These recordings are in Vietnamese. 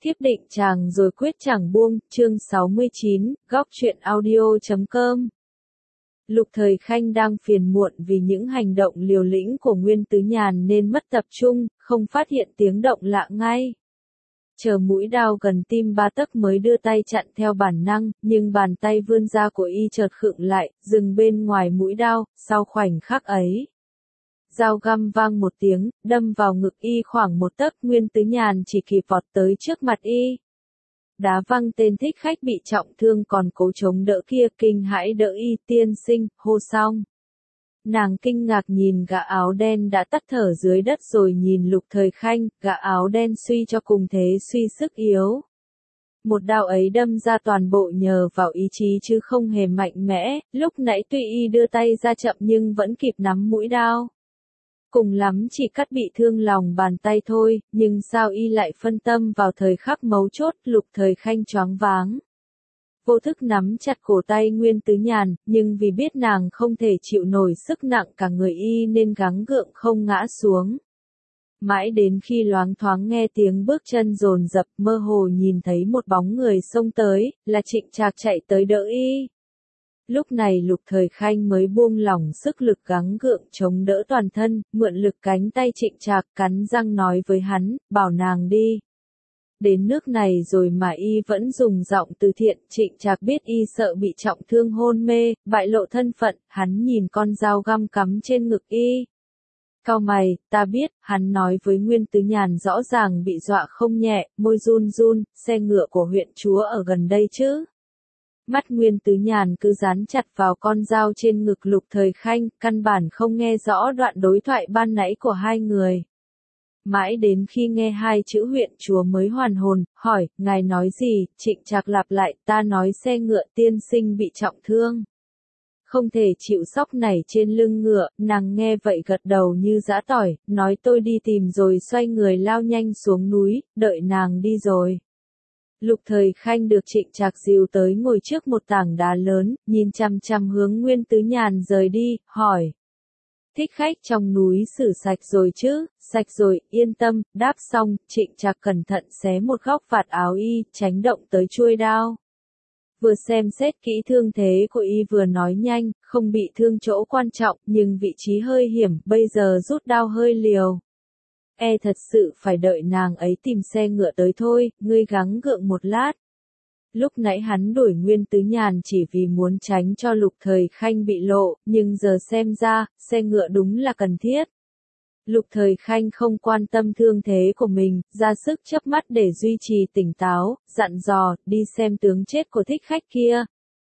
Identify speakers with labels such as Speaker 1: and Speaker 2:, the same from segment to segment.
Speaker 1: Thiếp định chàng rồi quyết chẳng buông, chương 69, góc truyện audio.com. Lục Thời Khanh đang phiền muộn vì những hành động liều lĩnh của Nguyên Tứ Nhàn nên mất tập trung, không phát hiện tiếng động lạ ngay. Chờ mũi đao gần tim 3 tấc mới đưa tay chặn theo bản năng, nhưng bàn tay vươn ra của y chợt khựng lại, dừng bên ngoài mũi đao, sau khoảnh khắc ấy. Dao găm vang một tiếng, đâm vào ngực y khoảng 1 tấc, Nguyên Tứ Nhàn chỉ kịp vọt tới trước mặt y. Đá văng tên thích khách bị trọng thương còn cố chống đỡ kia, kinh hãi đỡ y, tiên sinh, hô xong. Nàng kinh ngạc nhìn gã áo đen đã tắt thở dưới đất rồi nhìn Lục Thời Khanh, gã áo đen suy cho cùng thế suy sức yếu. Một đao ấy đâm ra toàn bộ nhờ vào ý chí chứ không hề mạnh mẽ, lúc nãy tuy y đưa tay ra chậm nhưng vẫn kịp nắm mũi đao. Cùng lắm chỉ cắt bị thương lòng bàn tay thôi, nhưng sao y lại phân tâm vào thời khắc mấu chốt, Lục Thời Khanh choáng váng. Vô thức nắm chặt cổ tay Nguyên Tứ Nhàn, nhưng vì biết nàng không thể chịu nổi sức nặng cả người y nên gắng gượng không ngã xuống. Mãi đến khi loáng thoáng nghe tiếng bước chân dồn dập, mơ hồ nhìn thấy một bóng người xông tới, là Trịnh Trạc chạy tới đỡ y. Lúc này Lục Thời Khanh mới buông lỏng sức lực gắng gượng chống đỡ toàn thân, mượn lực cánh tay Trịnh Trạc, cắn răng nói với hắn, bảo nàng đi. Đến nước này rồi mà y vẫn dùng giọng từ thiện, Trịnh Trạc biết y sợ bị trọng thương hôn mê, bại lộ thân phận, hắn nhìn con dao găm cắm trên ngực y. Cau mày, ta biết, hắn nói với Nguyên Tứ Nhàn rõ ràng bị dọa không nhẹ, môi run run, xe ngựa của huyện chúa ở gần đây chứ. Mắt Nguyên Tứ Nhàn cứ dán chặt vào con dao trên ngực Lục Thời Khanh, căn bản không nghe rõ đoạn đối thoại ban nãy của hai người. Mãi đến khi nghe hai chữ huyện chúa mới hoàn hồn, hỏi, ngài nói gì? Trịnh Trạc lặp lại, ta nói xe ngựa tiên sinh bị trọng thương. Không thể chịu sóc nảy trên lưng ngựa, nàng nghe vậy gật đầu như giã tỏi, nói tôi đi tìm rồi xoay người lao nhanh xuống núi, đợi nàng đi rồi. Lục Thời Khanh được Trịnh Trạc dìu tới ngồi trước một tảng đá lớn, nhìn chằm chằm hướng Nguyên Tứ Nhàn rời đi, hỏi. Thích khách trong núi xử sạch rồi chứ? Sạch rồi, yên tâm, đáp xong, Trịnh Trạc cẩn thận xé một góc vạt áo y, tránh động tới chuôi đao. Vừa xem xét kỹ thương thế của y vừa nói nhanh, không bị thương chỗ quan trọng, nhưng vị trí hơi hiểm, bây giờ rút đao hơi liều. Thật sự phải đợi nàng ấy tìm xe ngựa tới thôi, ngươi gắng gượng một lát. Lúc nãy hắn đuổi Nguyên Tứ Nhàn chỉ vì muốn tránh cho Lục Thời Khanh bị lộ, nhưng giờ xem ra, xe ngựa đúng là cần thiết. Lục Thời Khanh không quan tâm thương thế của mình, ra sức chớp mắt để duy trì tỉnh táo, dặn dò, đi xem tướng chết của thích khách kia.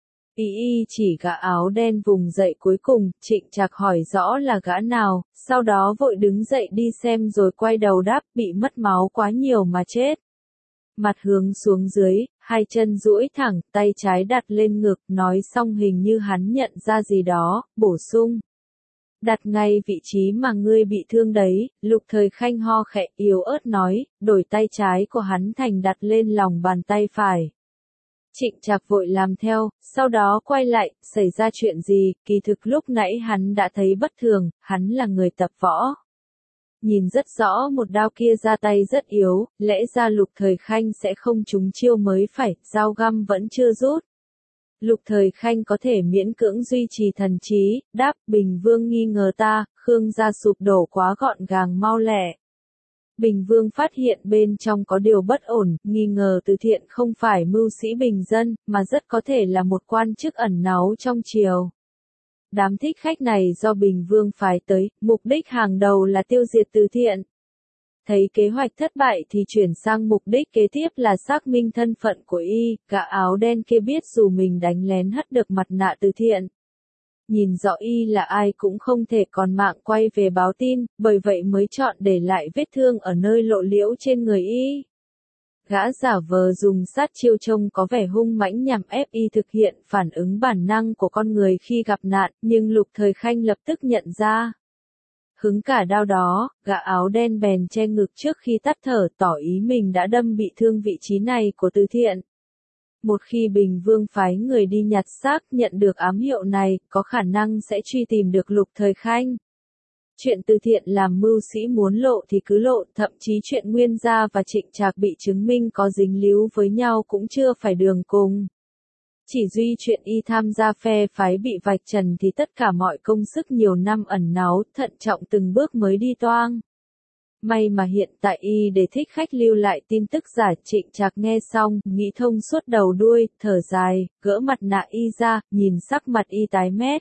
Speaker 1: Y chỉ gã áo đen vùng dậy cuối cùng, Trịnh Trạc hỏi rõ là gã nào, sau đó vội đứng dậy đi xem rồi quay đầu đáp, bị mất máu quá nhiều mà chết. Mặt hướng xuống dưới, hai chân duỗi thẳng, tay trái đặt lên ngực, nói xong hình như hắn nhận ra gì đó, bổ sung. Đặt ngay vị trí mà ngươi bị thương đấy, Lục Thời Khanh ho khẽ yếu ớt nói, đổi tay trái của hắn thành đặt lên lòng bàn tay phải. Trịnh Trạc vội làm theo, sau đó quay lại, xảy ra chuyện gì, kỳ thực lúc nãy hắn đã thấy bất thường, hắn là người tập võ. Nhìn rất rõ một đao kia ra tay rất yếu, lẽ ra Lục Thời Khanh sẽ không trúng chiêu mới phải, dao găm vẫn chưa rút. Lục Thời Khanh có thể miễn cưỡng duy trì thần trí, đáp, Bình Vương nghi ngờ ta, Khương gia sụp đổ quá gọn gàng mau lẹ. Bình Vương phát hiện bên trong có điều bất ổn, nghi ngờ Từ Thiện không phải mưu sĩ bình dân, mà rất có thể là một quan chức ẩn náu trong triều. Đám thích khách này do Bình Vương phái tới, mục đích hàng đầu là tiêu diệt Từ Thiện. Thấy kế hoạch thất bại thì chuyển sang mục đích kế tiếp là xác minh thân phận của y, gã áo đen kia biết dù mình đánh lén hất được mặt nạ Từ Thiện. Nhìn rõ y là ai cũng không thể còn mạng quay về báo tin, bởi vậy mới chọn để lại vết thương ở nơi lộ liễu trên người y. Gã giả vờ dùng sát chiêu trông có vẻ hung mãnh nhằm ép y thực hiện phản ứng bản năng của con người khi gặp nạn, nhưng Lục Thời Khanh lập tức nhận ra. Hứng cả đao đó, gã áo đen bèn che ngực trước khi tắt thở, tỏ ý mình đã đâm bị thương vị trí này của Từ Thiện. Một khi Bình Vương phái người đi nhặt xác nhận được ám hiệu này, có khả năng sẽ truy tìm được Lục Thời Khanh. Chuyện từ thiện làm mưu sĩ muốn lộ thì cứ lộ, thậm chí chuyện Nguyên Gia và Trịnh Trạc bị chứng minh có dính líu với nhau cũng chưa phải đường cùng. Chỉ duy chuyện y tham gia phe phái bị vạch trần thì tất cả mọi công sức nhiều năm ẩn náu, thận trọng từng bước mới đi toang. May mà hiện tại y để thích khách lưu lại tin tức giả. Trịnh Trạc nghe xong, nghĩ thông suốt đầu đuôi, thở dài, gỡ mặt nạ y ra, nhìn sắc mặt y tái mét.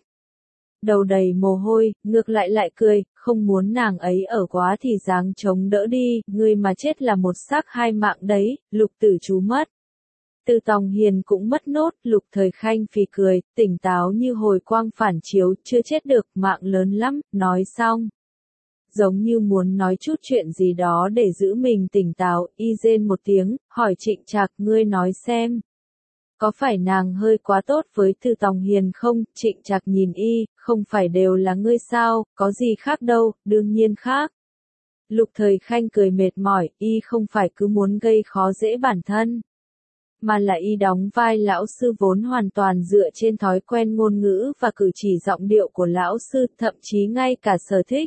Speaker 1: Đầu đầy mồ hôi, ngược lại cười, không muốn nàng ấy ở quá thì dáng chống đỡ đi, người mà chết là một xác hai mạng đấy, Lục Tử chú mất. Từ Tòng Hiền cũng mất nốt, Lục Thời Khanh phì cười, tỉnh táo như hồi quang phản chiếu, chưa chết được, mạng lớn lắm, nói xong. Giống như muốn nói chút chuyện gì đó để giữ mình tỉnh táo, y rên một tiếng, hỏi Trịnh Trạc, ngươi nói xem. Có phải nàng hơi quá tốt với Từ Tòng Hiền không? Trịnh Trạc nhìn y, không phải đều là ngươi sao, có gì khác đâu, đương nhiên khác. Lục Thời Khanh cười mệt mỏi, y không phải cứ muốn gây khó dễ bản thân. Mà là y đóng vai lão sư vốn hoàn toàn dựa trên thói quen ngôn ngữ và cử chỉ giọng điệu của lão sư, thậm chí ngay cả sở thích.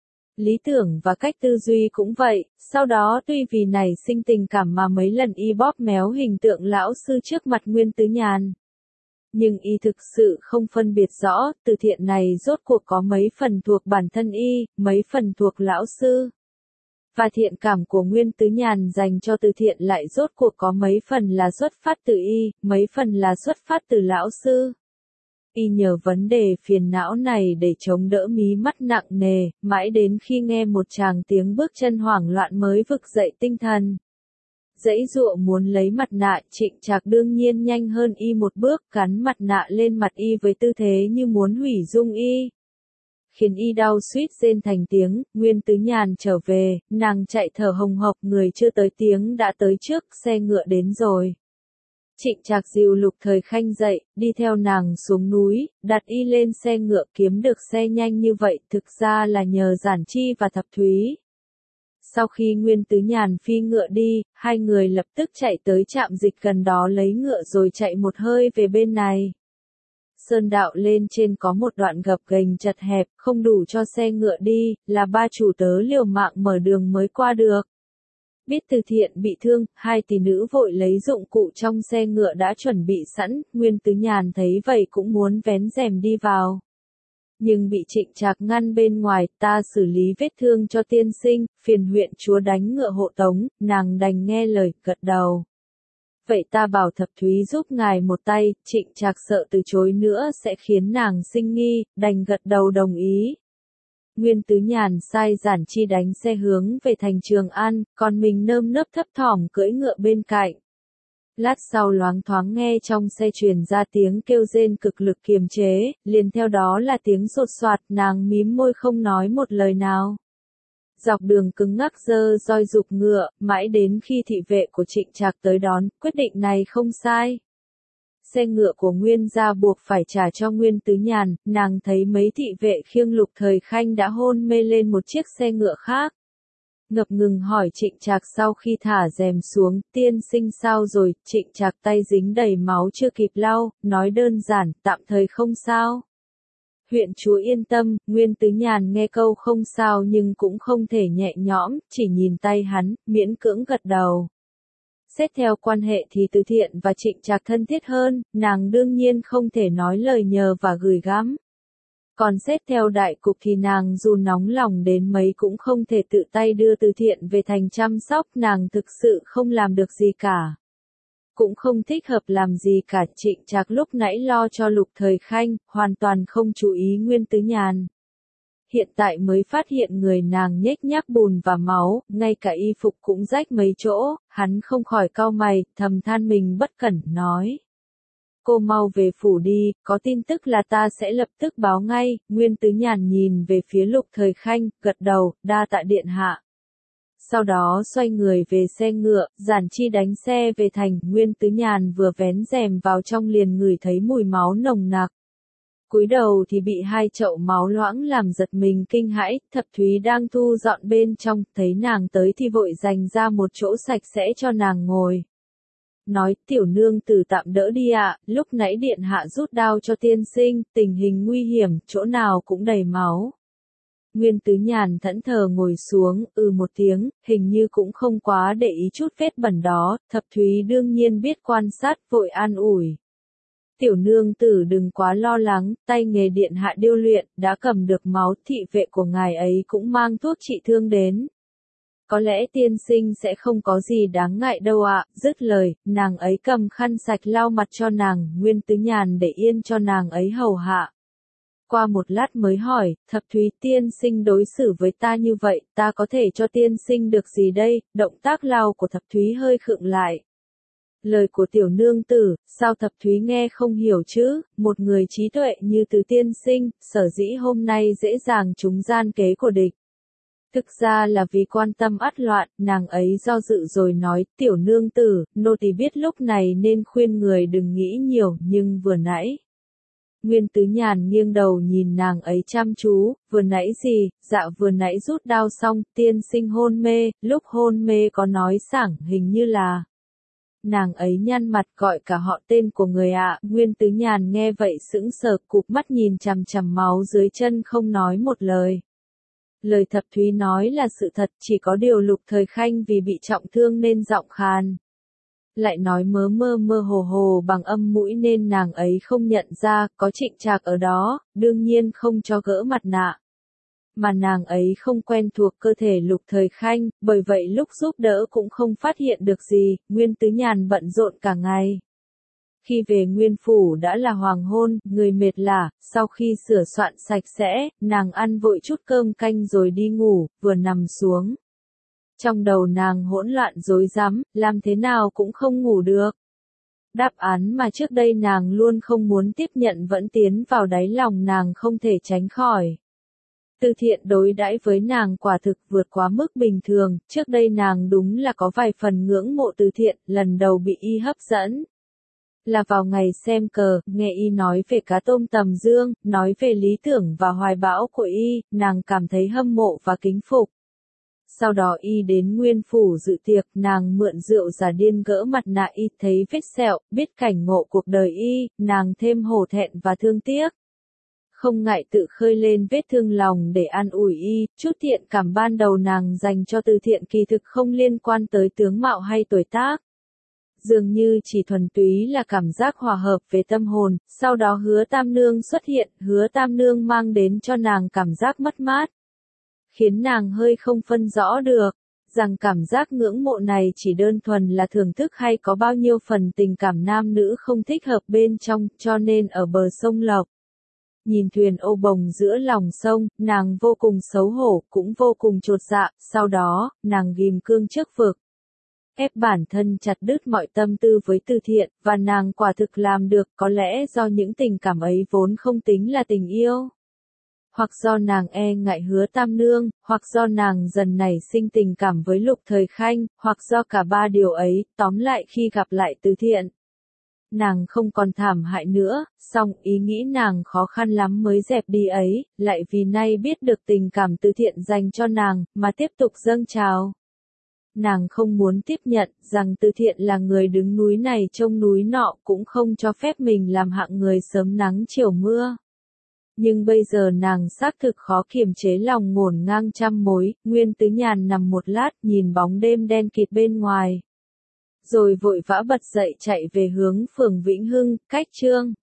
Speaker 1: Lý tưởng và cách tư duy cũng vậy, sau đó tuy vì nảy sinh tình cảm mà mấy lần y bóp méo hình tượng lão sư trước mặt Nguyên Tứ Nhàn. Nhưng y thực sự không phân biệt rõ, từ thiện này rốt cuộc có mấy phần thuộc bản thân y, mấy phần thuộc lão sư. Và thiện cảm của Nguyên Tứ Nhàn dành cho từ thiện lại rốt cuộc có mấy phần là xuất phát từ y, mấy phần là xuất phát từ lão sư. Y nhờ vấn đề phiền não này để chống đỡ mí mắt nặng nề, mãi đến khi nghe một tràng tiếng bước chân hoảng loạn mới vực dậy tinh thần. Giãy giụa muốn lấy mặt nạ, Trịnh Trạc đương nhiên nhanh hơn y một bước, gắn mặt nạ lên mặt y với tư thế như muốn hủy dung y. Khiến y đau suýt rên thành tiếng. Nguyên Tứ Nhàn trở về, nàng chạy thở hồng hộc, người chưa tới tiếng đã tới trước, xe ngựa đến rồi. Trịnh Trạc dìu Lục Thời Khanh dậy, đi theo nàng xuống núi, đặt y lên xe ngựa. Kiếm được xe nhanh như vậy thực ra là nhờ Giản Chi và Thập Thúy. Sau khi Nguyên Tứ Nhàn phi ngựa đi, hai người lập tức chạy tới trạm dịch gần đó lấy ngựa rồi chạy một hơi về bên này. Sơn đạo lên trên có một đoạn gập ghềnh chật hẹp, không đủ cho xe ngựa đi, là ba chủ tớ liều mạng mở đường mới qua được. Biết Từ Thiện bị thương, hai tỷ nữ vội lấy dụng cụ trong xe ngựa đã chuẩn bị sẵn, Nguyên Tứ Nhàn thấy vậy cũng muốn vén rèm đi vào. Nhưng bị Trịnh Trạc ngăn bên ngoài, ta xử lý vết thương cho tiên sinh, phiền huyện chúa đánh ngựa hộ tống, nàng đành nghe lời, gật đầu. Vậy ta bảo Thập Thúy giúp ngài một tay. Trịnh Trạc sợ từ chối nữa sẽ khiến nàng sinh nghi, đành gật đầu đồng ý. Nguyên Tứ Nhàn sai Giản Chi đánh xe hướng về thành Trường An, còn mình nơm nớp thấp thỏm cưỡi ngựa bên cạnh. Lát sau loáng thoáng nghe trong xe truyền ra tiếng kêu rên cực lực kiềm chế, liền theo đó là tiếng sột soạt, nàng mím môi không nói một lời nào. Dọc đường cứng ngắc giơ roi giục ngựa, mãi đến khi thị vệ của Trịnh Trạc tới đón, quyết định này không sai. Xe ngựa của Nguyên gia buộc phải trả cho Nguyên Tứ Nhàn, nàng thấy mấy thị vệ khiêng Lục Thời Khanh đã hôn mê lên một chiếc xe ngựa khác. Ngập ngừng hỏi Trịnh Trạc sau khi thả rèm xuống, tiên sinh sao rồi? Trịnh Trạc tay dính đầy máu chưa kịp lau, nói đơn giản, tạm thời không sao. Huyện chúa yên tâm. Nguyên Tứ Nhàn nghe câu không sao nhưng cũng không thể nhẹ nhõm, chỉ nhìn tay hắn, miễn cưỡng gật đầu. Xét theo quan hệ thì Từ Thiện và Trịnh Trạc thân thiết hơn, nàng đương nhiên không thể nói lời nhờ và gửi gắm. Còn xét theo đại cục thì nàng dù nóng lòng đến mấy cũng không thể tự tay đưa Từ Thiện về thành chăm sóc, nàng thực sự không làm được gì cả. Cũng không thích hợp làm gì cả. Trịnh Trạc lúc nãy lo cho Lục Thời Khanh, hoàn toàn không chú ý Nguyên Tứ Nhàn. Hiện tại mới phát hiện người nàng nhếch nhác bùn và máu, ngay cả y phục cũng rách mấy chỗ, hắn không khỏi cau mày, thầm than mình bất cẩn, nói. Cô mau về phủ đi, có tin tức là ta sẽ lập tức báo ngay. Nguyên Tứ Nhàn nhìn về phía Lục Thời Khanh, gật đầu, đa tạ điện hạ. Sau đó xoay người về xe ngựa, Giản Chi đánh xe về thành. Nguyên Tứ Nhàn vừa vén rèm vào trong liền ngửi thấy mùi máu nồng nặc. Cúi đầu thì bị hai chậu máu loãng làm giật mình kinh hãi. Thập Thúy đang thu dọn bên trong, thấy nàng tới thì vội dành ra một chỗ sạch sẽ cho nàng ngồi. Nói, tiểu nương tử tạm đỡ đi ạ, lúc nãy điện hạ rút đao cho tiên sinh, tình hình nguy hiểm, chỗ nào cũng đầy máu. Nguyên Tứ Nhàn thẫn thờ ngồi xuống, một tiếng, hình như cũng không quá để ý chút vết bẩn đó, Thập Thúy đương nhiên biết quan sát, vội an ủi. Tiểu nương tử đừng quá lo lắng, tay nghề điện hạ điêu luyện, đã cầm được máu, thị vệ của ngài ấy cũng mang thuốc trị thương đến. Có lẽ tiên sinh sẽ không có gì đáng ngại đâu ạ, dứt lời, nàng ấy cầm khăn sạch lau mặt cho nàng, Nguyên Tứ Nhàn để yên cho nàng ấy hầu hạ. Qua một lát mới hỏi, Thập Thúy tiên sinh đối xử với ta như vậy, ta có thể cho tiên sinh được gì đây, động tác lau của Thập Thúy hơi khựng lại. Lời của tiểu nương tử, sao Thập Thúy nghe không hiểu chứ, một người trí tuệ như Từ tiên sinh, sở dĩ hôm nay dễ dàng trúng gian kế của địch. Thực ra là vì quan tâm ắt loạn, nàng ấy do dự rồi nói, tiểu nương tử, nô tỳ biết lúc này nên khuyên người đừng nghĩ nhiều, nhưng vừa nãy. Nguyên Tứ Nhàn nghiêng đầu nhìn nàng ấy chăm chú, vừa nãy gì, dạ vừa nãy rút đao xong, tiên sinh hôn mê, lúc hôn mê có nói sảng, hình như là. Nàng ấy nhăn mặt gọi cả họ tên của người ạ, Nguyên Tứ Nhàn nghe vậy sững sờ, cụp mắt nhìn chằm chằm máu dưới chân không nói một lời. Lời Thập Thúy nói là sự thật, chỉ có điều Lục Thời Khanh vì bị trọng thương nên giọng khàn. Lại nói mơ mơ hồ hồ bằng âm mũi nên nàng ấy không nhận ra, có Trịnh Trạc ở đó, đương nhiên không cho gỡ mặt nạ. Mà nàng ấy không quen thuộc cơ thể Lục Thời Khanh, bởi vậy lúc giúp đỡ cũng không phát hiện được gì, Nguyên Tứ Nhàn bận rộn cả ngày. Khi về Nguyên Phủ đã là hoàng hôn, người mệt lả, sau khi sửa soạn sạch sẽ, nàng ăn vội chút cơm canh rồi đi ngủ, vừa nằm xuống. Trong đầu nàng hỗn loạn rối rắm, làm thế nào cũng không ngủ được. Đáp án mà trước đây nàng luôn không muốn tiếp nhận vẫn tiến vào đáy lòng nàng không thể tránh khỏi. Từ Thiện đối đãi với nàng quả thực vượt quá mức bình thường, trước đây nàng đúng là có vài phần ngưỡng mộ Từ Thiện, lần đầu bị y hấp dẫn. Là vào ngày xem cờ, nghe y nói về cá tôm tầm dương, nói về lý tưởng và hoài bão của y, nàng cảm thấy hâm mộ và kính phục. Sau đó y đến Nguyên Phủ dự tiệc, nàng mượn rượu giả điên gỡ mặt nạ y thấy vết sẹo, biết cảnh ngộ cuộc đời y, nàng thêm hổ thẹn và thương tiếc. Không ngại tự khơi lên vết thương lòng để an ủi y, chút thiện cảm ban đầu nàng dành cho Từ Thiện kỳ thực không liên quan tới tướng mạo hay tuổi tác. Dường như chỉ thuần túy là cảm giác hòa hợp về tâm hồn, sau đó Hứa Tam Nương xuất hiện, Hứa Tam Nương mang đến cho nàng cảm giác mất mát. Khiến nàng hơi không phân rõ được, rằng cảm giác ngưỡng mộ này chỉ đơn thuần là thưởng thức hay có bao nhiêu phần tình cảm nam nữ không thích hợp bên trong, cho nên ở bờ sông Lộc. Nhìn thuyền ô bồng giữa lòng sông, nàng vô cùng xấu hổ, cũng vô cùng chột dạ, sau đó, nàng ghim cương trước vực. Ép bản thân chặt đứt mọi tâm tư với Từ Thiện, và nàng quả thực làm được, có lẽ do những tình cảm ấy vốn không tính là tình yêu. Hoặc do nàng e ngại Hứa Tam Nương, hoặc do nàng dần nảy sinh tình cảm với Lục Thời Khanh, hoặc do cả ba điều ấy, tóm lại khi gặp lại Từ Thiện. Nàng không còn thảm hại nữa, song ý nghĩ nàng khó khăn lắm mới dẹp đi ấy, lại vì nay biết được tình cảm Từ Thiện dành cho nàng, mà tiếp tục dâng trào. Nàng không muốn tiếp nhận, rằng Từ Thiện là người đứng núi này trông núi nọ, cũng không cho phép mình làm hạng người sớm nắng chiều mưa. Nhưng bây giờ nàng xác thực khó kiềm chế lòng ngổn ngang trăm mối, Nguyên Tứ Nhàn nằm một lát nhìn bóng đêm đen kịt bên ngoài. Rồi vội vã bật dậy chạy về hướng phường Vĩnh Hưng, cách Chương.